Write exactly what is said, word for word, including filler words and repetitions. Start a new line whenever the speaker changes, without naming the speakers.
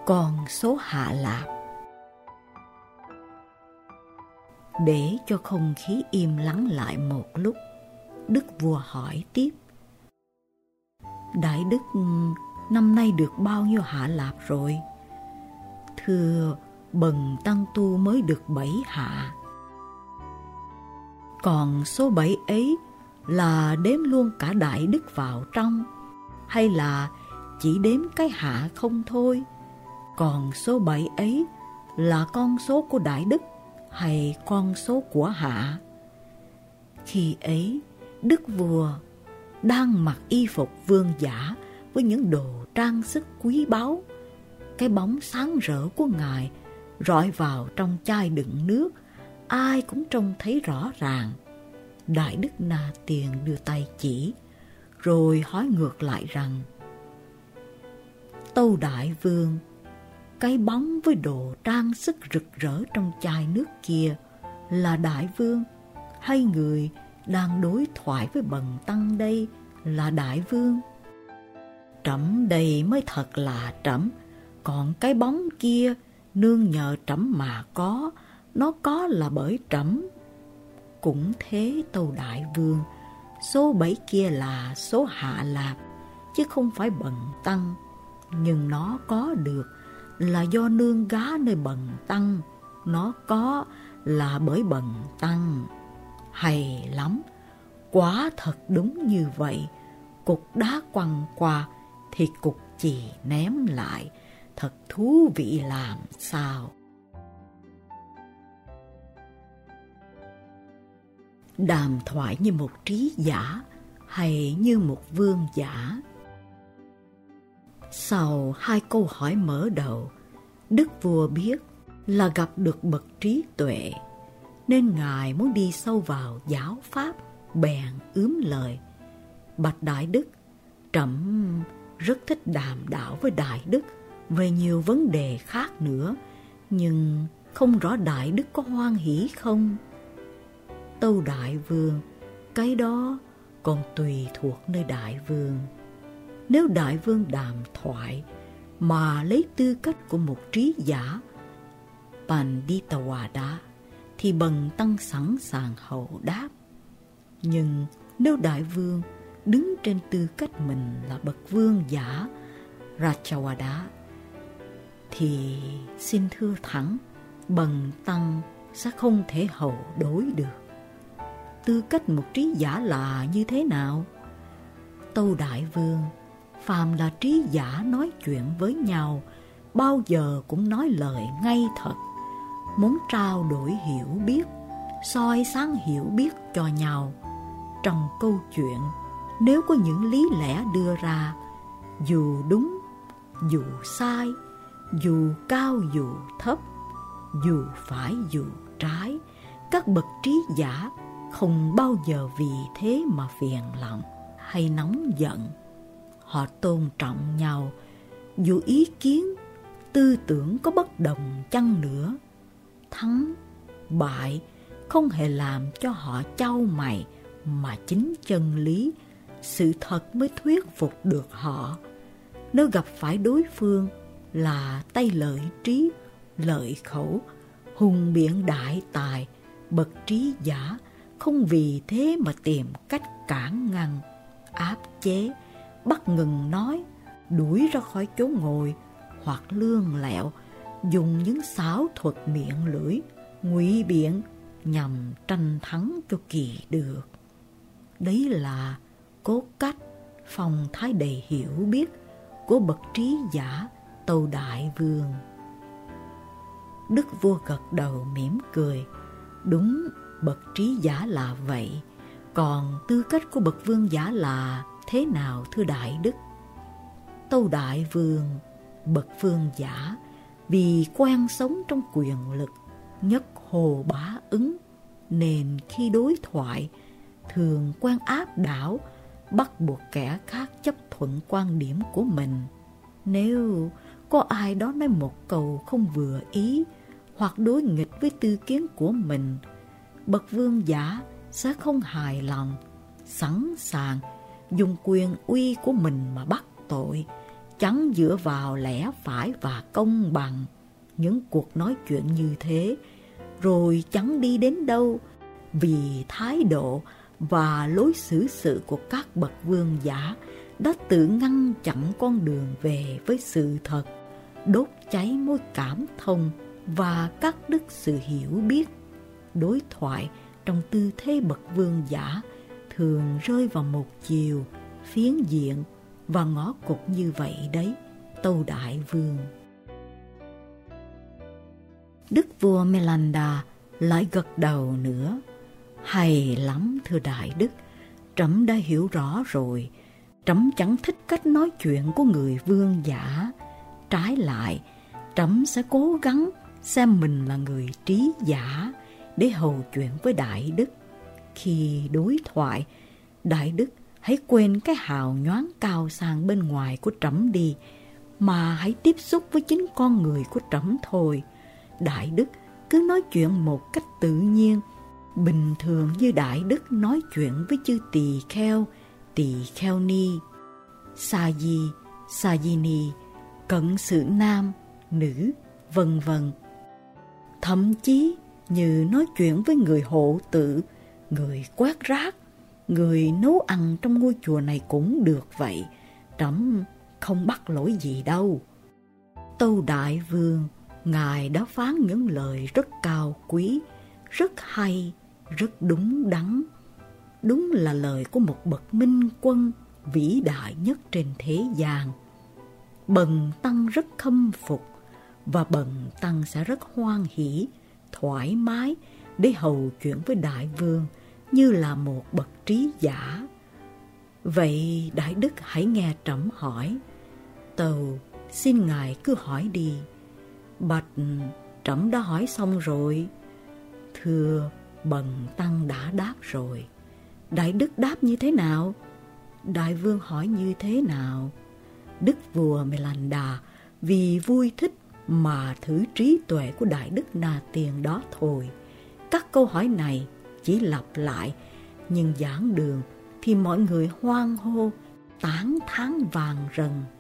con số Hạ Lạp. Để cho không khí im lắng lại một lúc, đức vua hỏi tiếp: Đại đức năm nay được bao nhiêu Hạ Lạp rồi? Thưa, bần tăng tu mới được bảy hạ. Còn số bảy ấy là đếm luôn cả đại đức vào trong, hay là chỉ đếm cái hạ không thôi? Còn số bảy ấy là con số của đại đức hay con số của hạ? Khi ấy, đức vua đang mặc y phục vương giả với những đồ trang sức quý báu. Cái bóng sáng rỡ của ngài rọi vào trong chai đựng nước, ai cũng trông thấy rõ ràng. Đại đức Na Tiền đưa tay chỉ, rồi hỏi ngược lại rằng: Tâu đại vương, cái bóng với đồ trang sức rực rỡ trong chai nước kia là đại vương, hay người đang đối thoại với bần tăng đây là đại vương? Trẫm đây mới thật là trẫm, còn cái bóng kia nương nhờ trẫm mà có, nó có là bởi trẫm. Cũng thế tâu đại vương, số bảy kia là số Hạ Lạp, chứ không phải bần tăng, nhưng nó có được là do nương gá nơi bần tăng, nó có là bởi bần tăng. Hay lắm, quả thật đúng như vậy. Cục đá quăng qua thì cục chì ném lại, thật thú vị làm sao. Đàm thoại như một trí giả hay như một vương giả? Sau hai câu hỏi mở đầu, đức vua biết là gặp được bậc trí tuệ, nên ngài muốn đi sâu vào giáo pháp, bèn ướm lời: Bạch đại đức, trẫm rất thích đàm đạo với đại đức về nhiều vấn đề khác nữa, nhưng không rõ đại đức có hoan hỷ không? Tâu đại vương, cái đó còn tùy thuộc nơi đại vương. Nếu đại vương đàm thoại mà lấy tư cách của một trí giả Panditawada thì bần tăng sẵn sàng hậu đáp. Nhưng nếu đại vương đứng trên tư cách mình là bậc vương giả Rajawada thì xin thưa thẳng, bần tăng sẽ không thể hậu đối được. Tư cách một trí giả là như thế nào? Tâu đại vương, phàm là trí giả nói chuyện với nhau bao giờ cũng nói lời ngay thật, muốn trao đổi hiểu biết, soi sáng hiểu biết cho nhau. Trong câu chuyện, nếu có những lý lẽ đưa ra, dù đúng, dù sai, dù cao dù thấp, dù phải dù trái, các bậc trí giả không bao giờ vì thế mà phiền lòng hay nóng giận. Họ tôn trọng nhau, dù ý kiến, tư tưởng có bất đồng chăng nữa. Thắng, bại không hề làm cho họ chau mày, mà chính chân lý, sự thật mới thuyết phục được họ. Nếu gặp phải đối phương là tay lợi trí, lợi khẩu, hùng biện đại tài, bậc trí giả không vì thế mà tìm cách cản ngăn, áp chế, bắt ngừng nói, đuổi ra khỏi chỗ ngồi, hoặc lương lẹo dùng những xảo thuật miệng lưỡi, ngụy biện nhằm tranh thắng cho kỳ được. Đấy là cốt cách, phong thái đầy hiểu biết của bậc trí giả Tâu đại vương. Đức vua gật đầu mỉm cười. Đúng, bậc trí giả là vậy. Còn tư cách của bậc vương giả là thế nào thưa đại đức? Tâu đại vương, bậc vương giả vì quen sống trong quyền lực, nhất hồ bá ứng, nên khi đối thoại thường quen áp đảo, bắt buộc kẻ khác chấp thuận quan điểm của mình. Nếu có ai đó nói một câu không vừa ý hoặc đối nghịch với tư kiến của mình, bậc vương giả sẽ không hài lòng, sẵn sàng dùng quyền uy của mình mà bắt tội, chắn dựa vào lẽ phải và công bằng. Những cuộc nói chuyện như thế rồi chẳng đi đến đâu, vì thái độ và lối xử sự của các bậc vương giả đã tự ngăn chặn con đường về với sự thật, đốt cháy mối cảm thông và cắt đứt sự hiểu biết. Đối thoại trong tư thế bậc vương giả thường rơi vào một chiều, phiến diện và ngõ cụt như vậy đấy, tâu đại vương. Đức vua Melanda lại gật đầu nữa. Hay lắm thưa đại đức, trẫm đã hiểu rõ rồi. Trẫm chẳng thích cách nói chuyện của người vương giả. Trái lại, trẫm sẽ cố gắng xem mình là người trí giả để hầu chuyện với đại đức. Khi đối thoại, đại đức hãy quên cái hào nhoáng cao sang bên ngoài của trẫm đi, mà hãy tiếp xúc với chính con người của trẫm thôi. Đại đức cứ nói chuyện một cách tự nhiên, bình thường như đại đức nói chuyện với chư tỳ kheo, tỳ kheo ni, sa di, sa di ni, cận sự nam, nữ, vân vân. Thậm chí như nói chuyện với người hộ tự, người quét rác, người nấu ăn trong ngôi chùa này cũng được vậy. Trẫm không bắt lỗi gì đâu. Tâu đại vương, ngài đã phán những lời rất cao quý, rất hay, rất đúng đắn. Đúng là lời của một bậc minh quân vĩ đại nhất trên thế gian. Bần tăng rất khâm phục, và bần tăng sẽ rất hoan hỷ, thoải mái để hầu chuyện với đại vương như là một bậc trí giả. Vậy đại đức hãy nghe trẫm hỏi. Tâu, xin ngài cứ hỏi đi. Bạch, trẫm đã hỏi xong rồi. Thưa, bần tăng đã đáp rồi. Đại đức đáp như thế nào? Đại vương hỏi như thế nào? Đức vua Melanda vì vui thích mà thử trí tuệ của đại đức Na Tiên đó thôi. Các câu hỏi này chỉ lặp lại, nhưng giảng đường thì mọi người hoan hô, tán thán vàng rần.